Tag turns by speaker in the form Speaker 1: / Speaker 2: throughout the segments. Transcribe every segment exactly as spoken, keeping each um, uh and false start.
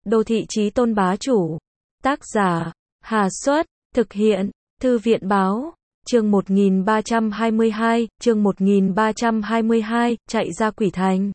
Speaker 1: Đô thị chí tôn bá chủ. Tác giả, Hà Xuất, thực hiện, Thư viện Báo. Chương một nghìn ba trăm hai mươi hai, chương một nghìn ba trăm hai mươi hai, chạy ra quỷ thành.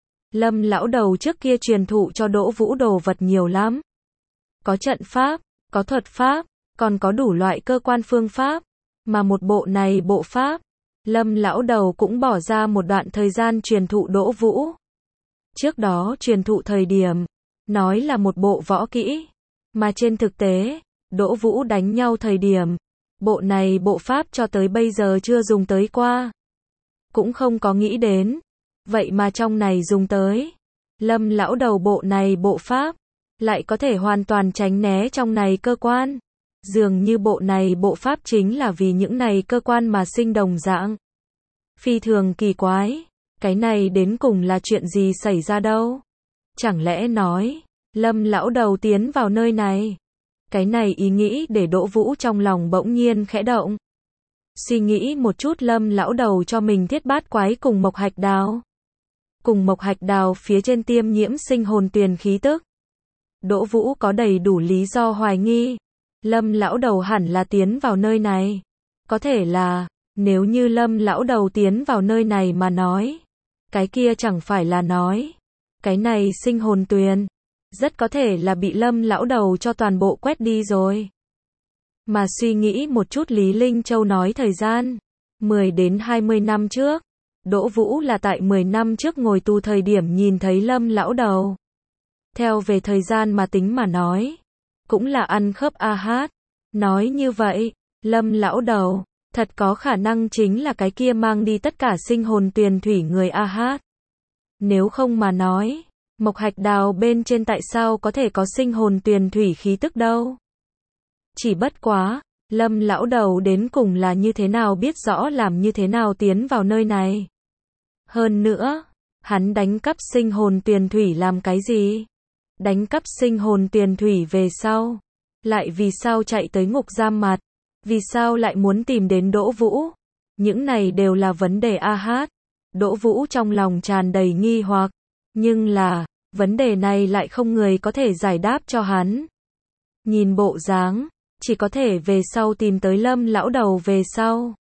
Speaker 1: Lâm lão đầu trước kia truyền thụ cho Đỗ Vũ đồ vật nhiều lắm. Có trận pháp, có thuật pháp, còn có đủ loại cơ quan phương pháp. Mà một bộ này bộ pháp, Lâm lão đầu cũng bỏ ra một đoạn thời gian truyền thụ Đỗ Vũ. Trước đó truyền thụ thời điểm, nói là một bộ võ kỹ. Mà trên thực tế, Đỗ Vũ đánh nhau thời điểm, bộ này bộ pháp cho tới bây giờ chưa dùng tới qua. Cũng không có nghĩ đến. Vậy mà trong này dùng tới. Lâm lão đầu bộ này bộ pháp, lại có thể hoàn toàn tránh né trong này cơ quan. Dường như bộ này bộ pháp chính là vì những này cơ quan mà sinh đồng dạng. Phi thường kỳ quái. Cái này đến cùng là chuyện gì xảy ra đâu? Chẳng lẽ nói, Lâm lão đầu tiến vào nơi này? Cái này ý nghĩ để Đỗ Vũ trong lòng bỗng nhiên khẽ động. Suy nghĩ một chút, Lâm lão đầu cho mình thiết bát quái cùng mộc hạch đào. Cùng mộc hạch đào phía trên tiêm nhiễm sinh hồn tuyền khí tức. Đỗ Vũ có đầy đủ lý do hoài nghi. Lâm lão đầu hẳn là tiến vào nơi này. Có thể là, nếu như Lâm lão đầu tiến vào nơi này mà nói, cái kia chẳng phải là nói, cái này sinh hồn tuyền, rất có thể là bị Lâm lão đầu cho toàn bộ quét đi rồi. Mà suy nghĩ một chút, Lý Linh Châu nói thời gian, mười đến hai mươi năm trước, Đỗ Vũ là tại mười năm trước ngồi tù thời điểm nhìn thấy Lâm lão đầu. Theo về thời gian mà tính mà nói, cũng là ăn khớp a hát. Nói như vậy, Lâm lão đầu, thật có khả năng chính là cái kia mang đi tất cả sinh hồn tuyền thủy người a hát. Nếu không mà nói, mộc hạch đào bên trên tại sao có thể có sinh hồn tuyền thủy khí tức đâu? Chỉ bất quá, Lâm lão đầu đến cùng là như thế nào biết rõ làm như thế nào tiến vào nơi này? Hơn nữa, hắn đánh cắp sinh hồn tuyền thủy làm cái gì? Đánh cắp sinh hồn tuyền thủy về sau, lại vì sao chạy tới ngục giam mặt? Vì sao lại muốn tìm đến Đỗ Vũ? Những này đều là vấn đề a hát. Đỗ Vũ trong lòng tràn đầy nghi hoặc, nhưng là, vấn đề này lại không người có thể giải đáp cho hắn. Nhìn bộ dáng, chỉ có thể về sau tìm tới Lâm lão đầu về sau,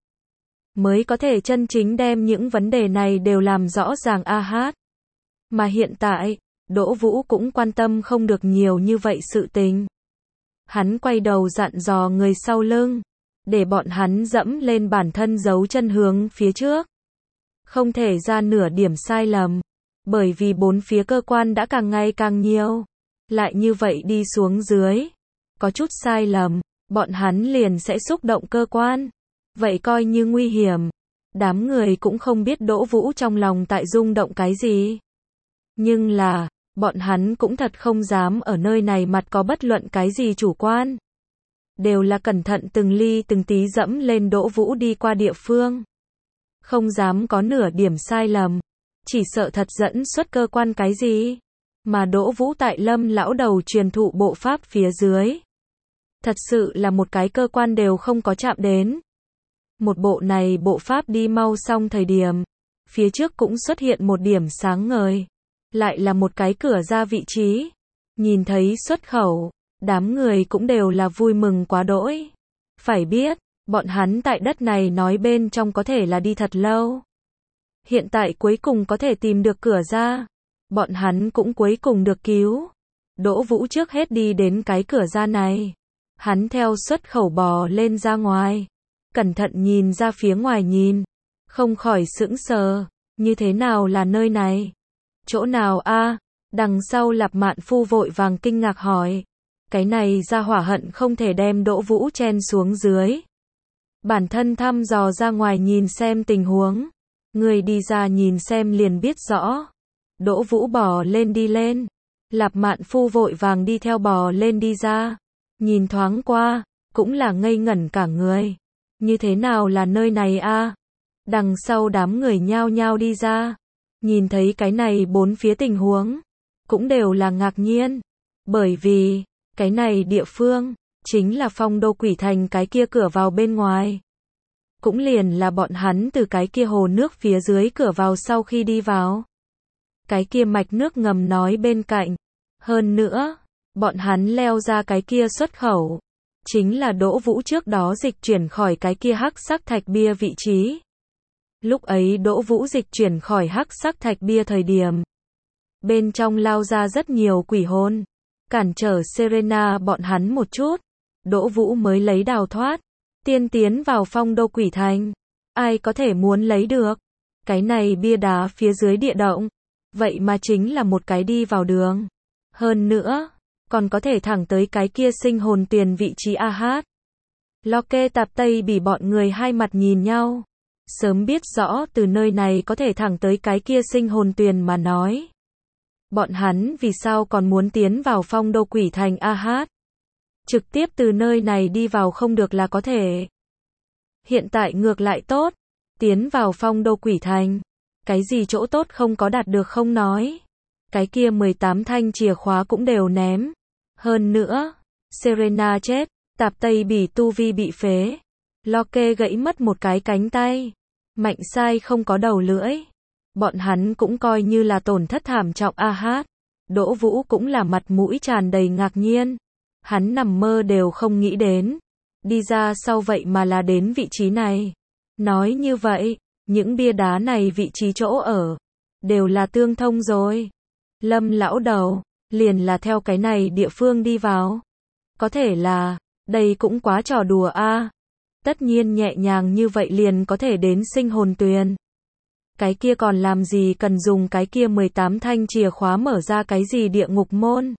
Speaker 1: mới có thể chân chính đem những vấn đề này đều làm rõ ràng a hát. Mà hiện tại, Đỗ Vũ cũng quan tâm không được nhiều như vậy sự tình. Hắn quay đầu dặn dò người sau lưng, để bọn hắn dẫm lên bản thân giấu chân hướng phía trước. Không thể ra nửa điểm sai lầm, bởi vì bốn phía cơ quan đã càng ngày càng nhiều. Lại như vậy đi xuống dưới, có chút sai lầm, bọn hắn liền sẽ xúc động cơ quan. Vậy coi như nguy hiểm. Đám người cũng không biết Đỗ Vũ trong lòng tại rung động cái gì. Nhưng là, bọn hắn cũng thật không dám ở nơi này mặt có bất luận cái gì chủ quan. Đều là cẩn thận từng ly từng tí dẫm lên Đỗ Vũ đi qua địa phương. Không dám có nửa điểm sai lầm. Chỉ sợ thật dẫn xuất cơ quan cái gì. Mà Đỗ Vũ tại Lâm lão đầu truyền thụ bộ pháp phía dưới, thật sự là một cái cơ quan đều không có chạm đến. Một bộ này bộ pháp đi mau xong thời điểm, phía trước cũng xuất hiện một điểm sáng ngời. Lại là một cái cửa ra vị trí. Nhìn thấy xuất khẩu, đám người cũng đều là vui mừng quá đỗi. Phải biết, bọn hắn tại đất này nói bên trong có thể là đi thật lâu. Hiện tại cuối cùng có thể tìm được cửa ra. Bọn hắn cũng cuối cùng được cứu. Đỗ Vũ trước hết đi đến cái cửa ra này. Hắn theo xuất khẩu bò lên ra ngoài. Cẩn thận nhìn ra phía ngoài nhìn. Không khỏi sững sờ. Như thế nào là nơi này? Chỗ nào a? Đằng sau Lạp Mạn Phu vội vàng kinh ngạc hỏi. Cái này ra hỏa hận không thể đem Đỗ Vũ chen xuống dưới. Bản thân thăm dò ra ngoài nhìn xem tình huống. Người đi ra nhìn xem liền biết rõ. Đỗ Vũ bò lên đi lên. Lạp Mạn Phu vội vàng đi theo bò lên đi ra. Nhìn thoáng qua, cũng là ngây ngẩn cả người. Như thế nào là nơi này a? Đằng sau đám người nhao nhao đi ra. Nhìn thấy cái này bốn phía tình huống, cũng đều là ngạc nhiên. Bởi vì, cái này địa phương, chính là Phong Đô Quỷ Thành cái kia cửa vào bên ngoài. Cũng liền là bọn hắn từ cái kia hồ nước phía dưới cửa vào sau khi đi vào. Cái kia mạch nước ngầm nói bên cạnh. Hơn nữa, bọn hắn leo ra cái kia xuất khẩu. Chính là Đỗ Vũ trước đó dịch chuyển khỏi cái kia hắc sắc thạch bia vị trí. Lúc ấy Đỗ Vũ dịch chuyển khỏi hắc sắc thạch bia thời điểm. Bên trong lao ra rất nhiều quỷ hồn. Cản trở Serena bọn hắn một chút. Đỗ Vũ mới lấy đào thoát. Tiên tiến vào phong đô quỷ thành. Ai có thể muốn lấy được. Cái này bia đá phía dưới địa động. Vậy mà chính là một cái đi vào đường. Hơn nữa, còn có thể thẳng tới cái kia sinh hồn tuyền vị trí a hát. Locke Tạp Tây Bỉ bọn người hai mặt nhìn nhau. Sớm biết rõ từ nơi này có thể thẳng tới cái kia sinh hồn tuyền mà nói. Bọn hắn vì sao còn muốn tiến vào phong đô quỷ thành a hát. Trực tiếp từ nơi này đi vào không được là có thể. Hiện tại ngược lại tốt. Tiến vào phong đô quỷ thành. Cái gì chỗ tốt không có đạt được không nói. Cái kia mười tám thanh chìa khóa cũng đều ném. Hơn nữa, Serena chết, Tạp Tây Bỉ tu vi bị phế. Locke gãy mất một cái cánh tay. Mạnh sai không có đầu lưỡi. Bọn hắn cũng coi như là tổn thất thảm trọng a hát. Đỗ Vũ cũng là mặt mũi tràn đầy ngạc nhiên. Hắn nằm mơ đều không nghĩ đến. Đi ra sau vậy mà là đến vị trí này. Nói như vậy, những bia đá này vị trí chỗ ở, đều là tương thông rồi. Lâm lão đầu, liền là theo cái này địa phương đi vào. Có thể là, đây cũng quá trò đùa a. Tất nhiên nhẹ nhàng như vậy liền có thể đến sinh hồn tuyền. Cái kia còn làm gì cần dùng cái kia mười tám thanh chìa khóa mở ra cái gì địa ngục môn.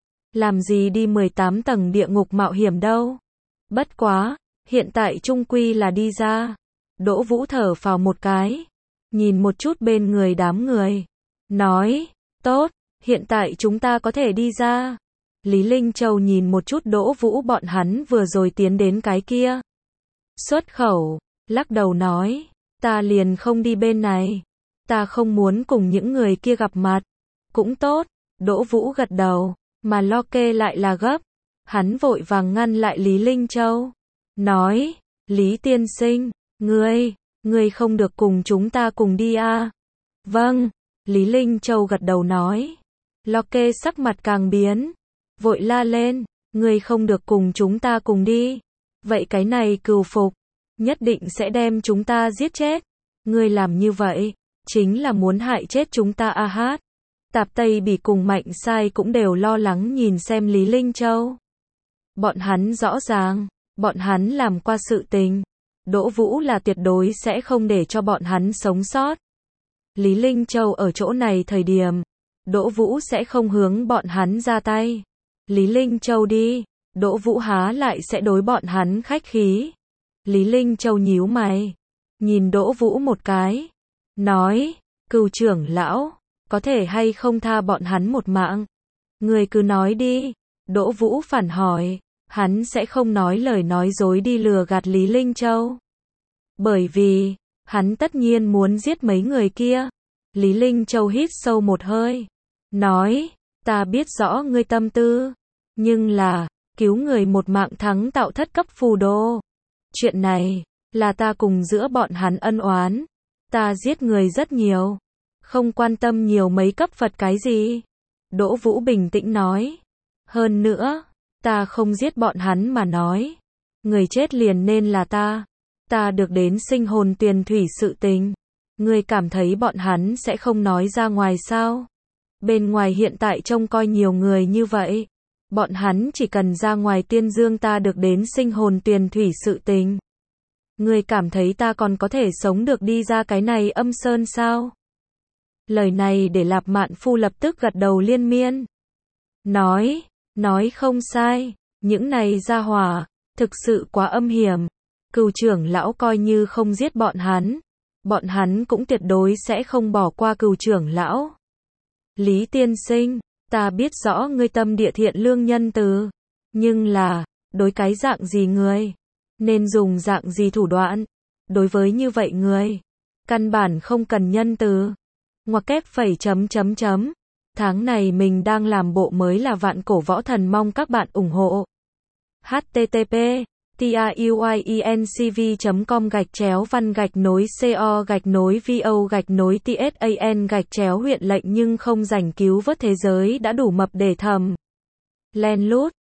Speaker 1: Làm gì đi mười tám tầng địa ngục mạo hiểm đâu. Bất quá, hiện tại chung quy là đi ra. Đỗ Vũ thở phào một cái. Nhìn một chút bên người đám người. Nói, tốt, hiện tại chúng ta có thể đi ra. Lý Linh Châu nhìn một chút Đỗ Vũ bọn hắn vừa rồi tiến đến cái kia. Xuất khẩu, lắc đầu nói, ta liền không đi bên này. Ta không muốn cùng những người kia gặp mặt. Cũng tốt, Đỗ Vũ gật đầu, mà Locke lại là gấp. Hắn vội vàng ngăn lại Lý Linh Châu. Nói, Lý tiên sinh, ngươi, ngươi không được cùng chúng ta cùng đi à? Vâng, Lý Linh Châu gật đầu nói. Locke sắc mặt càng biến. Vội la lên, ngươi không được cùng chúng ta cùng đi. Vậy cái này cừu phục, nhất định sẽ đem chúng ta giết chết. Ngươi làm như vậy, chính là muốn hại chết chúng ta a hát. Tạp Tây Bỉ cùng Mạnh Sai cũng đều lo lắng nhìn xem Lý Linh Châu. Bọn hắn rõ ràng, bọn hắn làm qua sự tình. Đỗ Vũ là tuyệt đối sẽ không để cho bọn hắn sống sót. Lý Linh Châu ở chỗ này thời điểm, Đỗ Vũ sẽ không hướng bọn hắn ra tay. Lý Linh Châu đi, Đỗ Vũ há lại sẽ đối bọn hắn khách khí. Lý Linh Châu nhíu mày, nhìn Đỗ Vũ một cái, nói, Cừu trưởng lão, có thể hay không tha bọn hắn một mạng? Người cứ nói đi. Đỗ Vũ phản hỏi, hắn sẽ không nói lời nói dối đi lừa gạt Lý Linh Châu. Bởi vì, hắn tất nhiên muốn giết mấy người kia. Lý Linh Châu hít sâu một hơi, nói, ta biết rõ ngươi tâm tư, nhưng là, cứu người một mạng thắng tạo thất cấp phù đô. Chuyện này, là ta cùng giữa bọn hắn ân oán. Ta giết người rất nhiều, không quan tâm nhiều mấy cấp Phật cái gì. Đỗ Vũ bình tĩnh nói, hơn nữa, ta không giết bọn hắn mà nói. Người chết liền nên là ta. Ta được đến sinh hồn tuyền thủy sự tình. Ngươi cảm thấy bọn hắn sẽ không nói ra ngoài sao? Bên ngoài hiện tại trông coi nhiều người như vậy. Bọn hắn chỉ cần ra ngoài tuyên dương ta được đến sinh hồn tuyền thủy sự tình. Ngươi cảm thấy ta còn có thể sống được đi ra cái này âm sơn sao? Lời này để Lạp Mạn Phu lập tức gật đầu liên miên. Nói, nói không sai, những này gia hỏa, thực sự quá âm hiểm. Cừu trưởng lão coi như không giết bọn hắn, bọn hắn cũng tuyệt đối sẽ không bỏ qua Cừu trưởng lão. Lý tiên sinh, ta biết rõ ngươi tâm địa thiện lương nhân từ, nhưng là, đối cái dạng gì người, nên dùng dạng gì thủ đoạn, đối với như vậy người, căn bản không cần nhân từ. Ngoặc kép phẩy chấm chấm chấm, tháng này mình đang làm bộ mới là Vạn Cổ Võ Thần, mong các bạn ủng hộ. H T T P TIUIENCV chấm com gạch chéo văn gạch nối CO gạch nối VO gạch nối TSAN gạch chéo huyện lệnh nhưng không rảnh cứu vớt thế giới đã đủ mập để thầm. len lút,